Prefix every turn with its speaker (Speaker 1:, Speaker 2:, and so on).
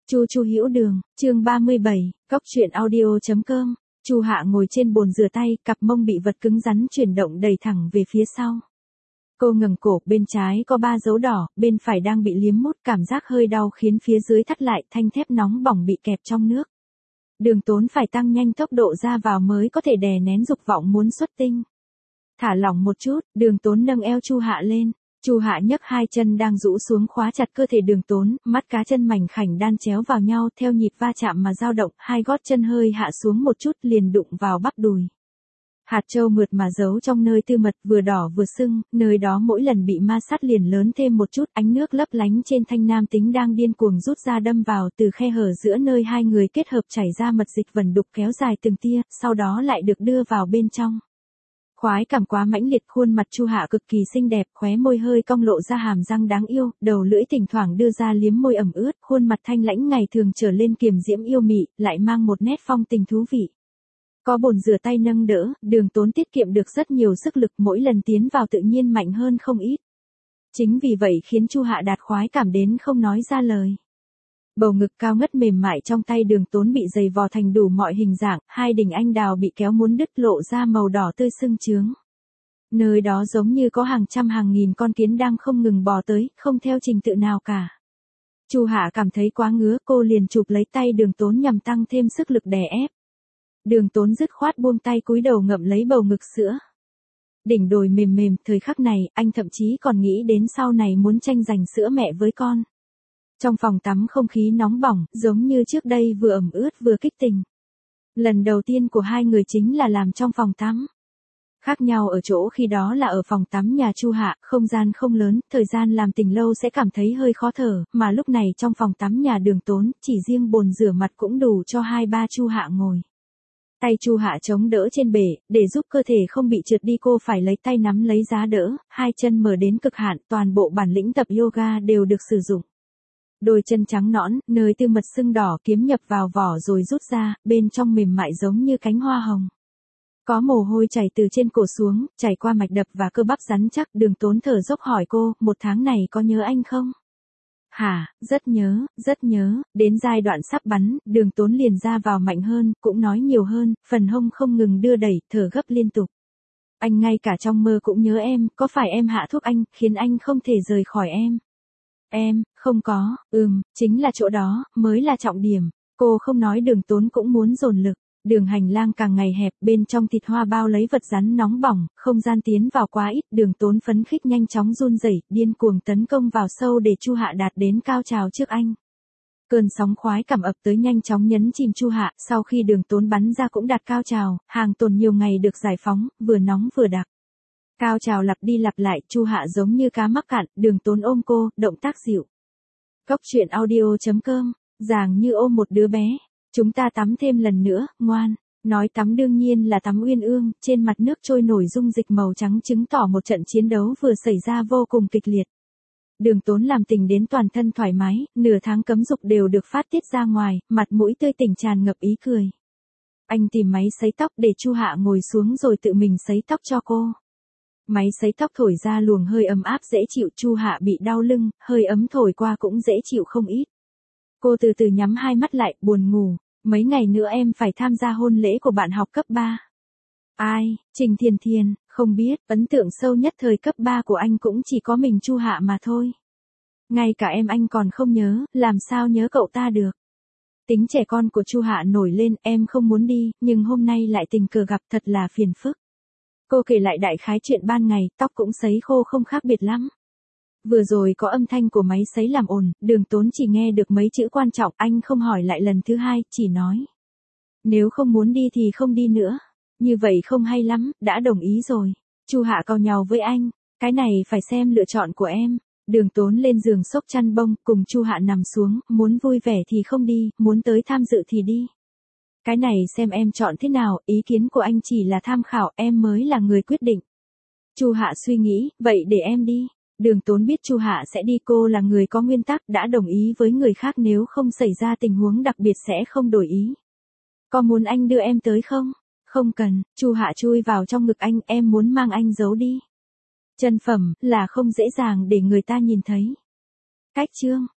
Speaker 1: Chu Chu Hữu Đường, chương 37, Cốc truyện audio.com. Chu Hạ ngồi trên bồn rửa tay, cặp mông bị vật cứng rắn chuyển động đẩy thẳng về phía sau. Cô ngẩng cổ, bên trái có 3 dấu đỏ, bên phải đang bị liếm mút, cảm giác hơi đau khiến phía dưới thắt lại, thanh thép nóng bỏng bị kẹp trong nước. Đường Tốn phải tăng nhanh tốc độ ra vào mới có thể đè nén dục vọng muốn xuất tinh. Thả lỏng một chút, Đường Tốn nâng eo Chu Hạ lên. Chu Hạ nhấc hai chân đang rũ xuống khóa chặt cơ thể Đường Tốn, mắt cá chân mảnh khảnh đan chéo vào nhau theo nhịp va chạm mà dao động, hai gót chân hơi hạ xuống một chút liền đụng vào bắp đùi. Hạt châu mượt mà giấu trong nơi tư mật vừa đỏ vừa sưng, nơi đó mỗi lần bị ma sát liền lớn thêm một chút, ánh nước lấp lánh trên thanh nam tính đang điên cuồng rút ra đâm vào từ khe hở giữa nơi hai người kết hợp chảy ra mật dịch vẩn đục kéo dài từng tia, sau đó lại được đưa vào bên trong. Khoái cảm quá mãnh liệt, khuôn mặt Chu Hạ cực kỳ xinh đẹp, khóe môi hơi cong lộ ra hàm răng đáng yêu, đầu lưỡi thỉnh thoảng đưa ra liếm môi ẩm ướt, khuôn mặt thanh lãnh ngày thường trở lên kiềm diễm yêu mị, lại mang một nét phong tình thú vị. Có bồn rửa tay nâng đỡ, Đường Tốn tiết kiệm được rất nhiều sức lực, mỗi lần tiến vào tự nhiên mạnh hơn không ít. Chính vì vậy khiến Chu Hạ đạt khoái cảm đến không nói ra lời. Bầu ngực cao ngất mềm mại trong tay Đường Tốn bị giày vò thành đủ mọi hình dạng, hai đỉnh anh đào bị kéo muốn đứt lộ ra màu đỏ tươi sưng chướng. Nơi đó giống như có hàng trăm hàng nghìn con kiến đang không ngừng bò tới, không theo trình tự nào cả. Chu Hạ cảm thấy quá ngứa, cô liền chụp lấy tay Đường Tốn nhằm tăng thêm sức lực đè ép. Đường Tốn dứt khoát buông tay cúi đầu ngậm lấy bầu ngực sữa. Đỉnh đồi mềm mềm, thời khắc này, anh thậm chí còn nghĩ đến sau này muốn tranh giành sữa mẹ với con. Trong phòng tắm không khí nóng bỏng, giống như trước đây vừa ẩm ướt vừa kích tình. Lần đầu tiên của hai người chính là làm trong phòng tắm. Khác nhau ở chỗ khi đó là ở phòng tắm nhà Chu Hạ, không gian không lớn, thời gian làm tình lâu sẽ cảm thấy hơi khó thở, mà lúc này trong phòng tắm nhà Đường Tốn, chỉ riêng bồn rửa mặt cũng đủ cho 2-3 Chu Hạ ngồi. Tay Chu Hạ chống đỡ trên bể, để giúp cơ thể không bị trượt đi cô phải lấy tay nắm lấy giá đỡ, hai chân mở đến cực hạn, toàn bộ bản lĩnh tập yoga đều được sử dụng. Đôi chân trắng nõn, nơi tư mật sưng đỏ kiếm nhập vào vỏ rồi rút ra, bên trong mềm mại giống như cánh hoa hồng. Có mồ hôi chảy từ trên cổ xuống, chảy qua mạch đập và cơ bắp rắn chắc. Đường Tốn thở dốc hỏi cô, 1 tháng này có nhớ anh không? Hả, rất nhớ, đến giai đoạn sắp bắn, Đường Tốn liền ra vào mạnh hơn, cũng nói nhiều hơn, phần hông không ngừng đưa đẩy, thở gấp liên tục. Anh ngay cả trong mơ cũng nhớ em, có phải em hạ thuốc anh, khiến anh không thể rời khỏi em? Em, không có, chính là chỗ đó, mới là trọng điểm. Cô không nói Đường Tốn cũng muốn dồn lực. Đường hành lang càng ngày hẹp, bên trong thịt hoa bao lấy vật rắn nóng bỏng, không gian tiến vào quá ít, Đường Tốn phấn khích nhanh chóng run rẩy, điên cuồng tấn công vào sâu để Chu Hạ đạt đến cao trào trước anh. Cơn sóng khoái cảm ập tới nhanh chóng nhấn chìm Chu Hạ, sau khi Đường Tốn bắn ra cũng đạt cao trào, hàng tồn nhiều ngày được giải phóng, vừa nóng vừa đặc. Cao trào lặp đi lặp lại, Chu Hạ giống như cá mắc cạn, Đường Tốn ôm cô, động tác dịu. Cốc truyện audio.com, dàng như ôm một đứa bé. Chúng ta tắm thêm lần nữa, ngoan. Nói tắm đương nhiên là tắm uyên ương, trên mặt nước trôi nổi dung dịch màu trắng chứng tỏ một trận chiến đấu vừa xảy ra vô cùng kịch liệt. Đường Tốn làm tình đến toàn thân thoải mái, nửa tháng cấm dục đều được phát tiết ra ngoài, mặt mũi tươi tỉnh tràn ngập ý cười. Anh tìm máy sấy tóc để Chu Hạ ngồi xuống rồi tự mình sấy tóc cho cô. Máy sấy tóc thổi ra luồng hơi ấm áp dễ chịu, Chu Hạ bị đau lưng, hơi ấm thổi qua cũng dễ chịu không ít. Cô từ từ nhắm hai mắt lại, buồn ngủ. Mấy ngày nữa em phải tham gia hôn lễ của bạn học cấp 3. Ai, Trình Thiền Thiền, không biết, ấn tượng sâu nhất thời cấp 3 của anh cũng chỉ có mình Chu Hạ mà thôi. Ngay cả em anh còn không nhớ, làm sao nhớ cậu ta được. Tính trẻ con của Chu Hạ nổi lên, em không muốn đi, nhưng hôm nay lại tình cờ gặp, thật là phiền phức. Cô kể lại đại khái chuyện ban ngày, tóc cũng sấy khô không khác biệt lắm. Vừa rồi có âm thanh của máy sấy làm ồn, Đường Tốn chỉ nghe được mấy chữ quan trọng, anh không hỏi lại lần thứ hai, chỉ nói. Nếu không muốn đi thì không đi nữa. Như vậy không hay lắm, đã đồng ý rồi. Chu Hạ cau nhàu với anh, cái này phải xem lựa chọn của em. Đường Tốn lên giường xốc chăn bông, cùng Chu Hạ nằm xuống, muốn vui vẻ thì không đi, muốn tới tham dự thì đi. Cái này xem em chọn thế nào, ý kiến của anh chỉ là tham khảo, em mới là người quyết định. Chu Hạ suy nghĩ, vậy để em đi. Đường Tốn biết Chu Hạ sẽ đi, cô là người có nguyên tắc, đã đồng ý với người khác nếu không xảy ra tình huống đặc biệt sẽ không đổi ý. Có muốn anh đưa em tới không? Không cần, Chu Hạ chui vào trong ngực anh, em muốn mang anh giấu đi. Chân phẩm, là không dễ dàng để người ta nhìn thấy. Cách chương.